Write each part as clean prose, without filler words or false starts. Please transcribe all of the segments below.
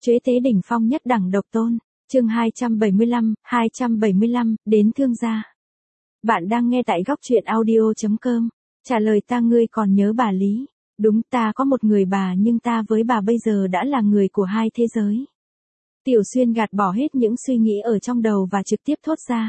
Chế tế đỉnh phong nhất đẳng độc tôn. Chương 275, đến thương gia. Bạn đang nghe tại góc truyện audio.com. Trả lời ta, ngươi còn nhớ bà Lý? Đúng, ta có một người bà, nhưng ta với bà bây giờ đã là người của hai thế giới. Tiểu Xuyên gạt bỏ hết những suy nghĩ ở trong đầu và trực tiếp thốt ra.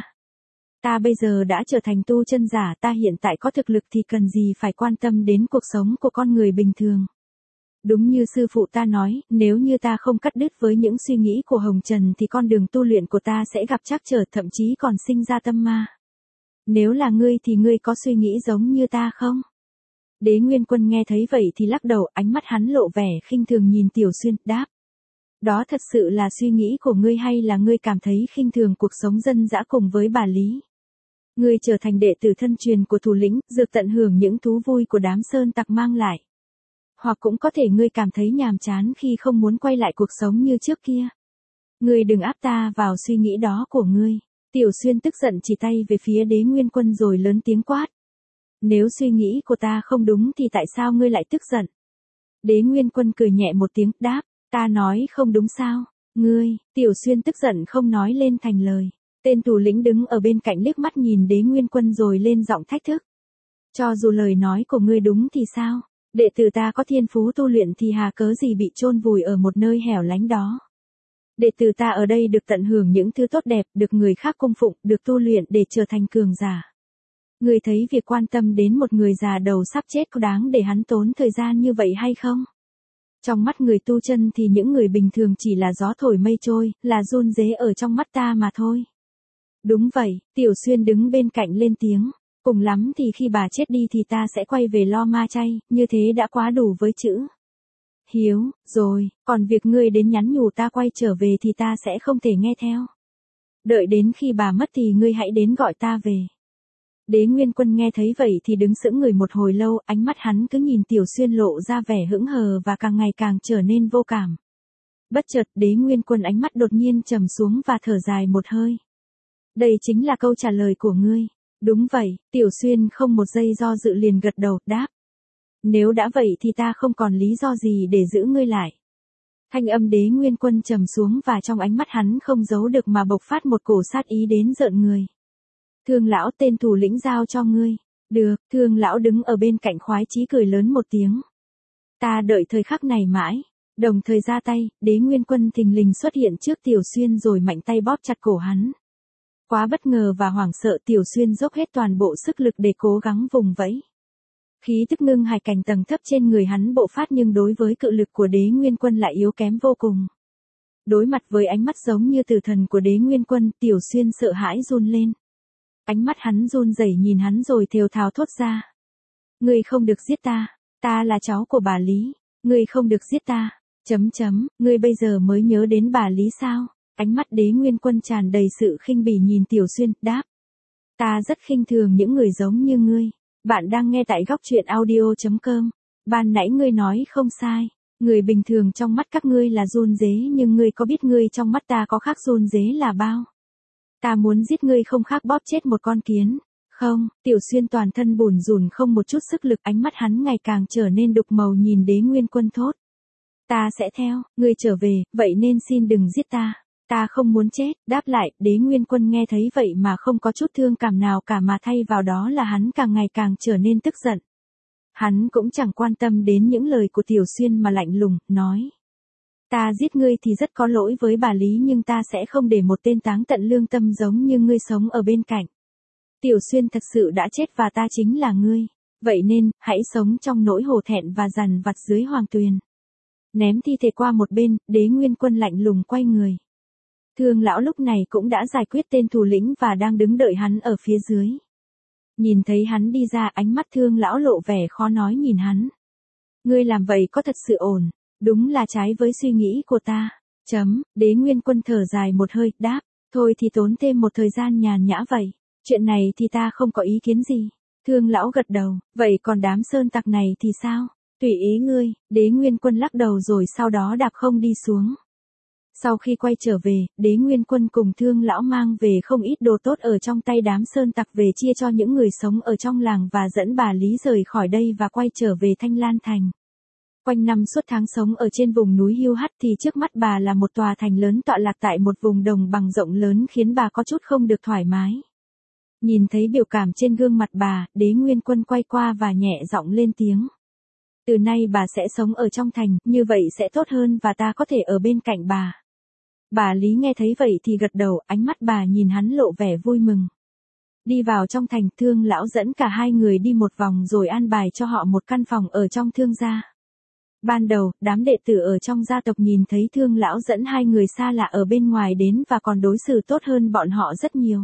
Ta bây giờ đã trở thành tu chân giả, ta hiện tại có thực lực thì cần gì phải quan tâm đến cuộc sống của con người bình thường. Đúng như sư phụ ta nói, nếu như ta không cắt đứt với những suy nghĩ của Hồng Trần thì con đường tu luyện của ta sẽ gặp trắc trở, thậm chí còn sinh ra tâm ma. Nếu là ngươi thì ngươi có suy nghĩ giống như ta không? Đế Nguyên Quân nghe thấy vậy thì lắc đầu, ánh mắt hắn lộ vẻ khinh thường nhìn Tiểu Xuyên, đáp. Đó thật sự là suy nghĩ của ngươi hay là ngươi cảm thấy khinh thường cuộc sống dân dã cùng với bà Lý? Ngươi trở thành đệ tử thân truyền của thủ lĩnh, được tận hưởng những thú vui của đám sơn tặc mang lại. Hoặc cũng có thể ngươi cảm thấy nhàm chán khi không muốn quay lại cuộc sống như trước kia. Ngươi đừng áp ta vào suy nghĩ đó của ngươi. Tiểu Xuyên tức giận chỉ tay về phía Đế Nguyên Quân rồi lớn tiếng quát. Nếu suy nghĩ của ta không đúng thì tại sao ngươi lại tức giận? Đế Nguyên Quân cười nhẹ một tiếng, đáp, ta nói không đúng sao? Ngươi, Tiểu Xuyên tức giận không nói lên thành lời. Tên thủ lĩnh đứng ở bên cạnh liếc mắt nhìn Đế Nguyên Quân rồi lên giọng thách thức. Cho dù lời nói của ngươi đúng thì sao? Đệ tử ta có thiên phú tu luyện thì hà cớ gì bị chôn vùi ở một nơi hẻo lánh đó. Đệ tử ta ở đây được tận hưởng những thứ tốt đẹp, được người khác cung phụng, được tu luyện để trở thành cường giả. Ngươi thấy việc quan tâm đến một người già đầu sắp chết có đáng để hắn tốn thời gian như vậy hay không? Trong mắt người tu chân thì những người bình thường chỉ là gió thổi mây trôi, là run rế ở trong mắt ta mà thôi. Đúng vậy, Tiểu Xuyên đứng bên cạnh lên tiếng. Cùng lắm thì khi bà chết đi thì ta sẽ quay về lo ma chay, như thế đã quá đủ với chữ hiếu, rồi, còn việc ngươi đến nhắn nhủ ta quay trở về thì ta sẽ không thể nghe theo. Đợi đến khi bà mất thì ngươi hãy đến gọi ta về. Đế Nguyên Quân nghe thấy vậy thì đứng sững người một hồi lâu, ánh mắt hắn cứ nhìn Tiểu Xuyên lộ ra vẻ hững hờ và càng ngày càng trở nên vô cảm. Bất chợt Đế Nguyên Quân ánh mắt đột nhiên trầm xuống và thở dài một hơi. Đây chính là câu trả lời của ngươi. Đúng vậy, Tiểu Xuyên không một giây do dự liền gật đầu, đáp. Nếu đã vậy thì ta không còn lý do gì để giữ ngươi lại. Thanh âm Đế Nguyên Quân trầm xuống và trong ánh mắt hắn không giấu được mà bộc phát một cổ sát ý đến rợn người. Thương lão, tên thủ lĩnh giao cho ngươi. Được, Thương lão đứng ở bên cạnh khoái chí cười lớn một tiếng. Ta đợi thời khắc này mãi. Đồng thời ra tay, Đế Nguyên Quân thình lình xuất hiện trước Tiểu Xuyên rồi mạnh tay bóp chặt cổ hắn. Quá bất ngờ và hoảng sợ, Tiểu Xuyên dốc hết toàn bộ sức lực để cố gắng vùng vẫy. Khí tức ngưng hải cảnh tầng thấp trên người hắn bộc phát nhưng đối với cự lực của Đế Nguyên Quân lại yếu kém vô cùng. Đối mặt với ánh mắt giống như tử thần của Đế Nguyên Quân, Tiểu Xuyên sợ hãi run lên. Ánh mắt hắn run rẩy nhìn hắn rồi thều thào thốt ra. Ngươi không được giết ta, ta là cháu của bà Lý, ngươi không được giết ta, ngươi bây giờ mới nhớ đến bà Lý sao? Ánh mắt Đế Nguyên Quân tràn đầy sự khinh bỉ nhìn Tiểu Xuyên, đáp. Ta rất khinh thường những người giống như ngươi. Bạn đang nghe tại góc truyện audio.com. Ban nãy ngươi nói không sai. Người bình thường trong mắt các ngươi là run rế, nhưng ngươi có biết ngươi trong mắt ta có khác run rế là bao? Ta muốn giết ngươi không khác bóp chết một con kiến. Không, Tiểu Xuyên toàn thân bủn rủn không một chút sức lực, ánh mắt hắn ngày càng trở nên đục màu nhìn Đế Nguyên Quân thốt. Ta sẽ theo, ngươi trở về, vậy nên xin đừng giết ta. Ta không muốn chết, đáp lại, Đế Nguyên Quân nghe thấy vậy mà không có chút thương cảm nào cả mà thay vào đó là hắn càng ngày càng trở nên tức giận. Hắn cũng chẳng quan tâm đến những lời của Tiểu Xuyên mà lạnh lùng, nói. Ta giết ngươi thì rất có lỗi với bà Lý, nhưng ta sẽ không để một tên táng tận lương tâm giống như ngươi sống ở bên cạnh. Tiểu Xuyên thật sự đã chết và ta chính là ngươi. Vậy nên, hãy sống trong nỗi hổ thẹn và dằn vặt dưới hoàng tuyền. Ném thi thể qua một bên, Đế Nguyên Quân lạnh lùng quay người. Thương lão lúc này cũng đã giải quyết tên thủ lĩnh và đang đứng đợi hắn ở phía dưới. Nhìn thấy hắn đi ra, ánh mắt Thương lão lộ vẻ khó nói nhìn hắn. Ngươi làm vậy có thật sự ổn, đúng là trái với suy nghĩ của ta. Đế Nguyên Quân thở dài một hơi, đáp, thôi thì tốn thêm một thời gian nhàn nhã vậy. Chuyện này thì ta không có ý kiến gì. Thương lão gật đầu, vậy còn đám sơn tặc này thì sao? Tùy ý ngươi. Đế Nguyên Quân lắc đầu rồi sau đó đạp không đi xuống. Sau khi quay trở về, Đế Nguyên Quân cùng Thương lão mang về không ít đồ tốt ở trong tay đám sơn tặc về chia cho những người sống ở trong làng và dẫn bà Lý rời khỏi đây và quay trở về Thanh Lan Thành. Quanh năm suốt tháng sống ở trên vùng núi Hiêu Hắt thì trước mắt bà là một tòa thành lớn tọa lạc tại một vùng đồng bằng rộng lớn khiến bà có chút không được thoải mái. Nhìn thấy biểu cảm trên gương mặt bà, Đế Nguyên Quân quay qua và nhẹ giọng lên tiếng. Từ nay bà sẽ sống ở trong thành, như vậy sẽ tốt hơn và ta có thể ở bên cạnh bà. Bà Lý nghe thấy vậy thì gật đầu, ánh mắt bà nhìn hắn lộ vẻ vui mừng. Đi vào trong thành, Thương lão dẫn cả hai người đi một vòng rồi an bài cho họ một căn phòng ở trong Thương gia. Ban đầu, đám đệ tử ở trong gia tộc nhìn thấy Thương lão dẫn hai người xa lạ ở bên ngoài đến và còn đối xử tốt hơn bọn họ rất nhiều.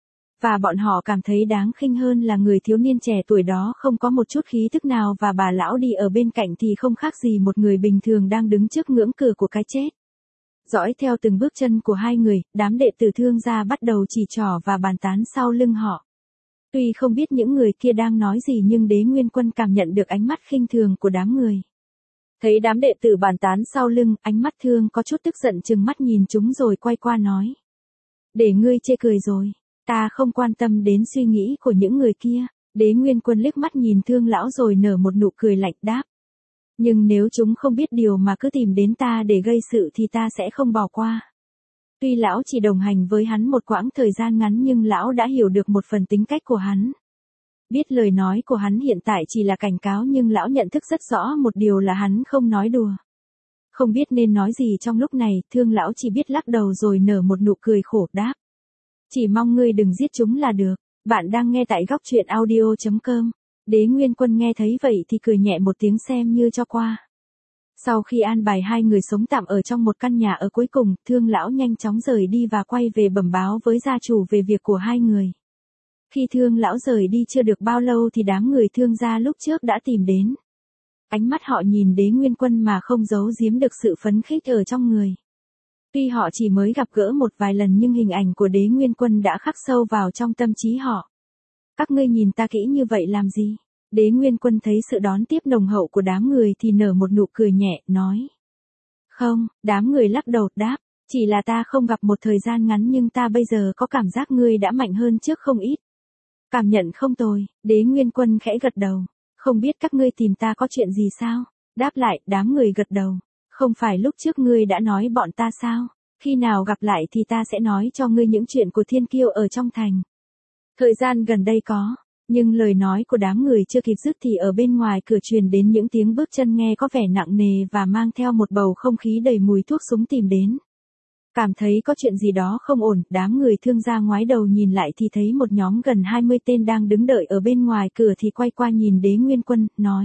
Và bọn họ cảm thấy đáng khinh hơn là người thiếu niên trẻ tuổi đó không có một chút khí thức nào và bà lão đi ở bên cạnh thì không khác gì một người bình thường đang đứng trước ngưỡng cửa của cái chết. Dõi theo từng bước chân của hai người, đám đệ tử Thương gia bắt đầu chỉ trỏ và bàn tán sau lưng họ. Tuy không biết những người kia đang nói gì nhưng Đế Nguyên Quân cảm nhận được ánh mắt khinh thường của đám người. Thấy đám đệ tử bàn tán sau lưng, ánh mắt Thương có chút tức giận trừng mắt nhìn chúng rồi quay qua nói. Để ngươi chê cười rồi, ta không quan tâm đến suy nghĩ của những người kia. Đế Nguyên Quân liếc mắt nhìn Thương lão rồi nở một nụ cười lạnh đáp. Nhưng nếu chúng không biết điều mà cứ tìm đến ta để gây sự thì ta sẽ không bỏ qua. Tuy lão chỉ đồng hành với hắn một quãng thời gian ngắn nhưng lão đã hiểu được một phần tính cách của hắn. Biết lời nói của hắn hiện tại chỉ là cảnh cáo nhưng lão nhận thức rất rõ một điều là hắn không nói đùa. Không biết nên nói gì trong lúc này, Thương lão chỉ biết lắc đầu rồi nở một nụ cười khổ đáp. Chỉ mong ngươi đừng giết chúng là được. Bạn đang nghe tại góc truyện audio.com. Đế Nguyên Quân nghe thấy vậy thì cười nhẹ một tiếng xem như cho qua. Sau khi an bài hai người sống tạm ở trong một căn nhà ở cuối cùng, Thương lão nhanh chóng rời đi và quay về bẩm báo với gia chủ về việc của hai người. Khi Thương lão rời đi chưa được bao lâu thì đám người Thương gia lúc trước đã tìm đến. Ánh mắt họ nhìn Đế Nguyên Quân mà không giấu giếm được sự phấn khích ở trong người. Tuy họ chỉ mới gặp gỡ một vài lần nhưng hình ảnh của Đế Nguyên Quân đã khắc sâu vào trong tâm trí họ. Các ngươi nhìn ta kỹ như vậy làm gì? Đế Nguyên Quân thấy sự đón tiếp nồng hậu của đám người thì nở một nụ cười nhẹ, nói. Không, đám người lắc đầu đáp, chỉ là ta không gặp một thời gian ngắn nhưng ta bây giờ có cảm giác ngươi đã mạnh hơn trước không ít. Cảm nhận không tồi, Đế Nguyên Quân khẽ gật đầu. Không biết các ngươi tìm ta có chuyện gì sao? Đáp lại, đám người gật đầu. Không phải lúc trước ngươi đã nói bọn ta sao? Khi nào gặp lại thì ta sẽ nói cho ngươi những chuyện của thiên kiêu ở trong thành. Thời gian gần đây có, nhưng lời nói của đám người chưa kịp dứt thì ở bên ngoài cửa truyền đến những tiếng bước chân nghe có vẻ nặng nề và mang theo một bầu không khí đầy mùi thuốc súng tìm đến. Cảm thấy có chuyện gì đó không ổn, đám người Thương gia ngoái đầu nhìn lại thì thấy một nhóm gần 20 tên đang đứng đợi ở bên ngoài cửa thì quay qua nhìn Đế Nguyên Quân, nói.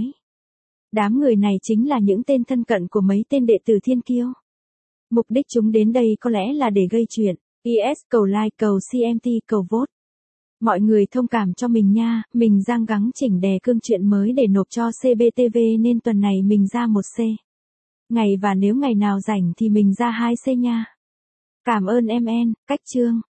Đám người này chính là những tên thân cận của mấy tên đệ tử thiên kiêu. Mục đích chúng đến đây có lẽ là để gây chuyện. PS cầu like, cầu CMT, cầu vote. Mọi người thông cảm cho mình nha, mình đang gắng chỉnh đè cương truyện mới để nộp cho CBTV nên tuần này mình ra 1C. Ngày và nếu ngày nào rảnh thì mình ra 2C nha. Cảm ơn MN, cách chương.